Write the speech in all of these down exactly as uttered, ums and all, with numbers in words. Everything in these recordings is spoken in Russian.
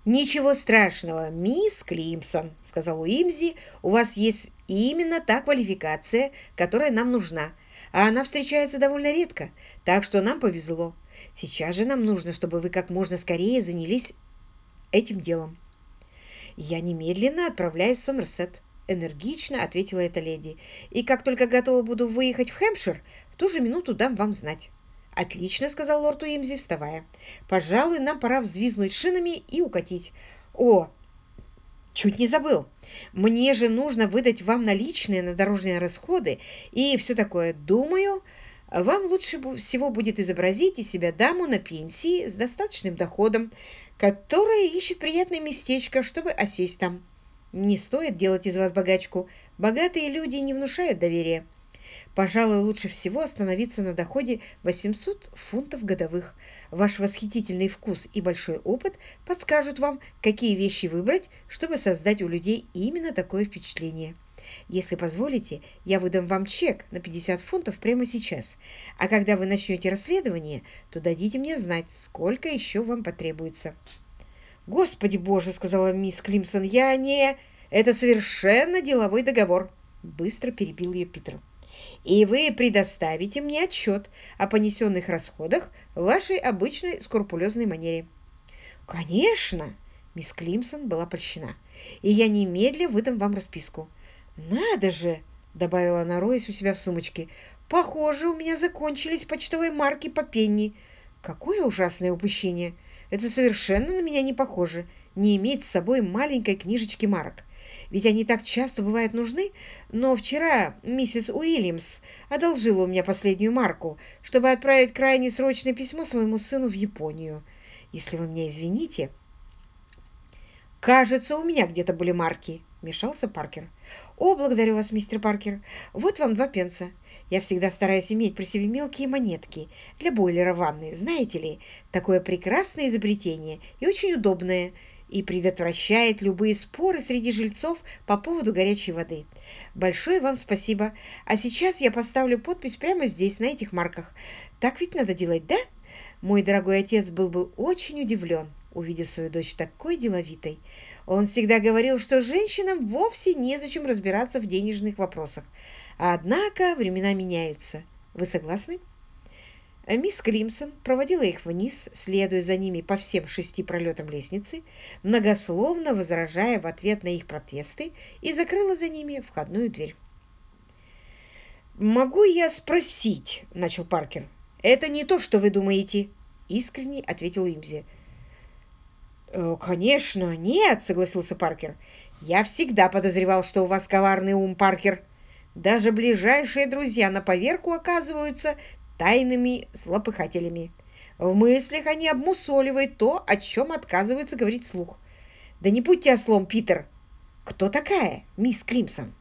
«Ничего страшного, мисс Климсон», — сказал Уимзи, — «у вас есть именно та квалификация, которая нам нужна, а она встречается довольно редко, так что нам повезло. Сейчас же нам нужно, чтобы вы как можно скорее занялись этим делом». «Я немедленно отправляюсь в Сомерсет», — энергично ответила эта леди, «и как только готова буду выехать в Хэмпшир, в ту же минуту дам вам знать». «Отлично», — сказал лорд Уимзи, вставая. «Пожалуй, нам пора взвизнуть шинами и укатить. О, чуть не забыл. Мне же нужно выдать вам наличные на дорожные расходы и все такое. Думаю, вам лучше всего будет изобразить из себя даму на пенсии с достаточным доходом, которая ищет приятное местечко, чтобы осесть там. Не стоит делать из вас богачку. Богатые люди не внушают доверия. Пожалуй, лучше всего остановиться на доходе восемьсот фунтов годовых. Ваш восхитительный вкус и большой опыт подскажут вам, какие вещи выбрать, чтобы создать у людей именно такое впечатление. Если позволите, я выдам вам чек на пятьдесят фунтов прямо сейчас, а когда вы начнете расследование, то дадите мне знать, сколько еще вам потребуется». «Господи боже!» — сказала мисс Климсон. «Я не... Это совершенно деловой договор!» Быстро перебил ее Питер. «И вы предоставите мне отчет о понесенных расходах в вашей обычной скрупулезной манере». «Конечно!» — мисс Климсон была польщена. «И я немедленно выдам вам расписку». «Надо же!» — добавила она, роясь у себя в сумочке. «Похоже, у меня закончились почтовые марки по пенни. Какое ужасное упущение! Это совершенно на меня не похоже, не иметь с собой маленькой книжечки марок. Ведь они так часто бывают нужны, но вчера миссис Уильямс одолжила у меня последнюю марку, чтобы отправить крайне срочное письмо своему сыну в Японию. Если вы меня извините...» «Кажется, у меня где-то были марки», — вмешался Паркер. «О, благодарю вас, мистер Паркер. Вот вам два пенса. Я всегда стараюсь иметь при себе мелкие монетки для бойлера ванны. Знаете ли, такое прекрасное изобретение и очень удобное, и предотвращает любые споры среди жильцов по поводу горячей воды. Большое вам спасибо. А сейчас я поставлю подпись прямо здесь, на этих марках. Так ведь надо делать, да? Мой дорогой отец был бы очень удивлен, увидев свою дочь такой деловитой. Он всегда говорил, что женщинам вовсе незачем разбираться в денежных вопросах. Однако времена меняются. Вы согласны?» Мисс Климсон проводила их вниз, следуя за ними по всем шести пролетам лестницы, многословно возражая в ответ на их протесты, и закрыла за ними входную дверь. «Могу я спросить?» — начал Паркер. «Это не то, что вы думаете», — искренне ответил Уимзи. «Конечно, нет», — согласился Паркер. «Я всегда подозревал, что у вас коварный ум, Паркер. Даже ближайшие друзья на поверку оказываются тайными злопыхателями. В мыслях они обмусоливают то, о чем отказываются говорить вслух. Да не будьте ослом, Питер. Кто такая мисс Климсон?»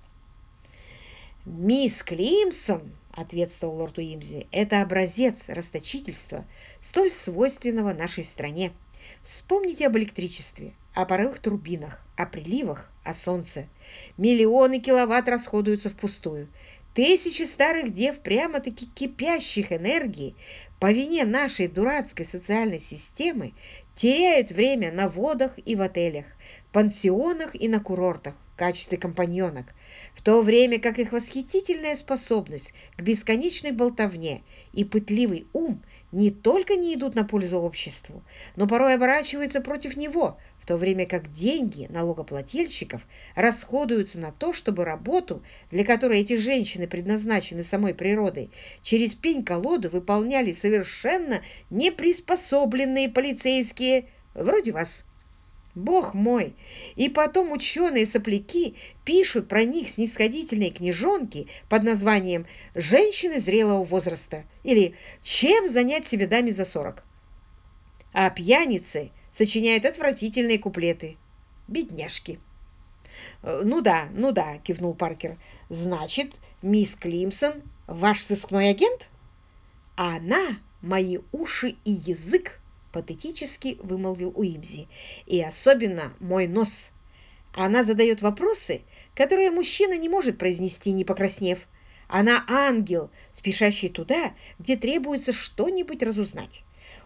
«Мисс Климсон», — ответствовал лорд Уимзи, — «это образец расточительства, столь свойственного нашей стране. Вспомните об электричестве, о паровых турбинах, о приливах, о солнце. Миллионы киловатт расходуются впустую. Тысячи старых дев, прямо-таки кипящих энергией, по вине нашей дурацкой социальной системы, теряют время на водах и в отелях, пансионах и на курортах в качестве компаньонок, в то время как их восхитительная способность к бесконечной болтовне и пытливый ум не только не идут на пользу обществу, но порой оборачиваются против него, в то время как деньги налогоплательщиков расходуются на то, чтобы работу, для которой эти женщины предназначены самой природой, через пень-колоду выполняли совершенно неприспособленные полицейские, вроде вас. Бог мой! И потом ученые-сопляки пишут про них снисходительные книжонки под названием «Женщины зрелого возраста» или «Чем занять себе даме за сорок». А пьяницы сочиняют отвратительные куплеты. Бедняжки. «Ну да, ну да», — кивнул Паркер. «Значит, мисс Климсон ваш сыскной агент?» «А она мои уши и язык», — патетически вымолвил Уимзи. «И особенно мой нос. Она задает вопросы, которые мужчина не может произнести, не покраснев. Она ангел, спешащий туда, где требуется что-нибудь разузнать.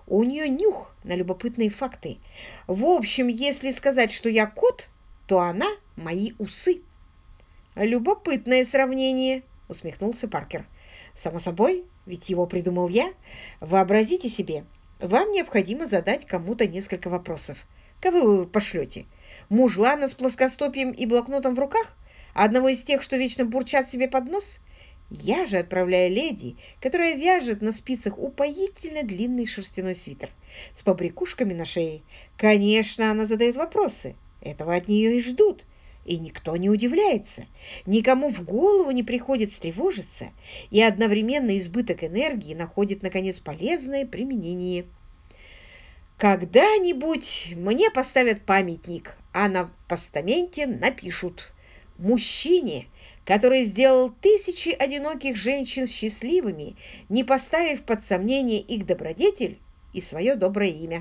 У нее нюх на любопытные факты. В общем, если сказать, что я кот, то она мои усы. Любопытное сравнение, усмехнулся Паркер. Само собой, ведь его придумал я. Вообразите себе, вам необходимо задать кому-то несколько вопросов. Кого вы пошлете? Мужлана с плоскостопием и блокнотом в руках? Одного из тех, что вечно бурчат себе под нос? Я же отправляю леди, которая вяжет на спицах упоительно длинный шерстяной свитер с побрякушками на шее. Конечно, она задает вопросы. Этого от нее и ждут. И никто не удивляется. Никому в голову не приходит встревожиться, и одновременно избыток энергии находит, наконец, полезное применение. Когда-нибудь мне поставят памятник, а на постаменте напишут: «Мужчине, который сделал тысячи одиноких женщин счастливыми, не поставив под сомнение их добродетель и свое доброе имя».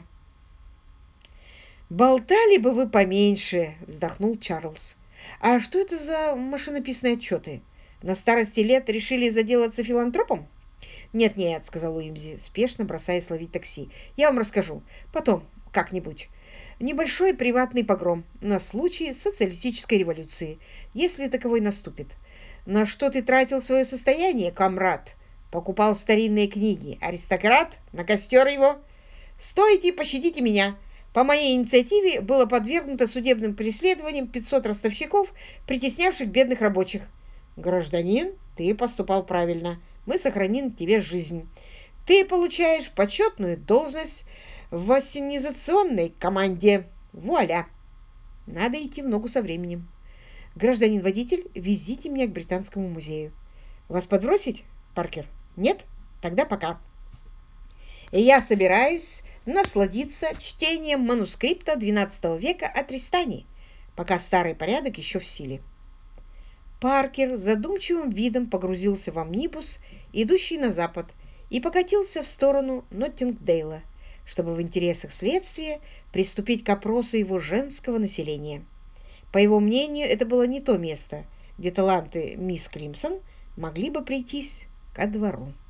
«Болтали бы вы поменьше», — вздохнул Чарльз. «А что это за машинописные отчеты? На старости лет решили заделаться филантропом?» «Нет-нет», — сказал Уимзи, спешно бросаясь ловить такси. «Я вам расскажу. Потом, как-нибудь. Небольшой приватный погром на случай социалистической революции, если таковой наступит. На что ты тратил свое состояние, комрад? Покупал старинные книги. Аристократ? На костер его? Стойте, пощадите меня. По моей инициативе было подвергнуто судебным преследованиям пятьсот ростовщиков, притеснявших бедных рабочих. Гражданин, ты поступал правильно. Мы сохраним тебе жизнь. Ты получаешь почетную должность в ассенизационной команде. Вуаля! Надо идти в ногу со временем. Гражданин-водитель, везите меня к Британскому музею. Вас подбросить, Паркер? Нет? Тогда пока. И я собираюсь насладиться чтением манускрипта двенадцатого века о Тристане, пока старый порядок еще в силе. Паркер задумчивым видом погрузился в амнибус, идущий на запад, и покатился в сторону Ноттингдейла, чтобы в интересах следствия приступить к опросу его женского населения. По его мнению, это было не то место, где таланты мисс Климсон могли бы прийтись ко двору.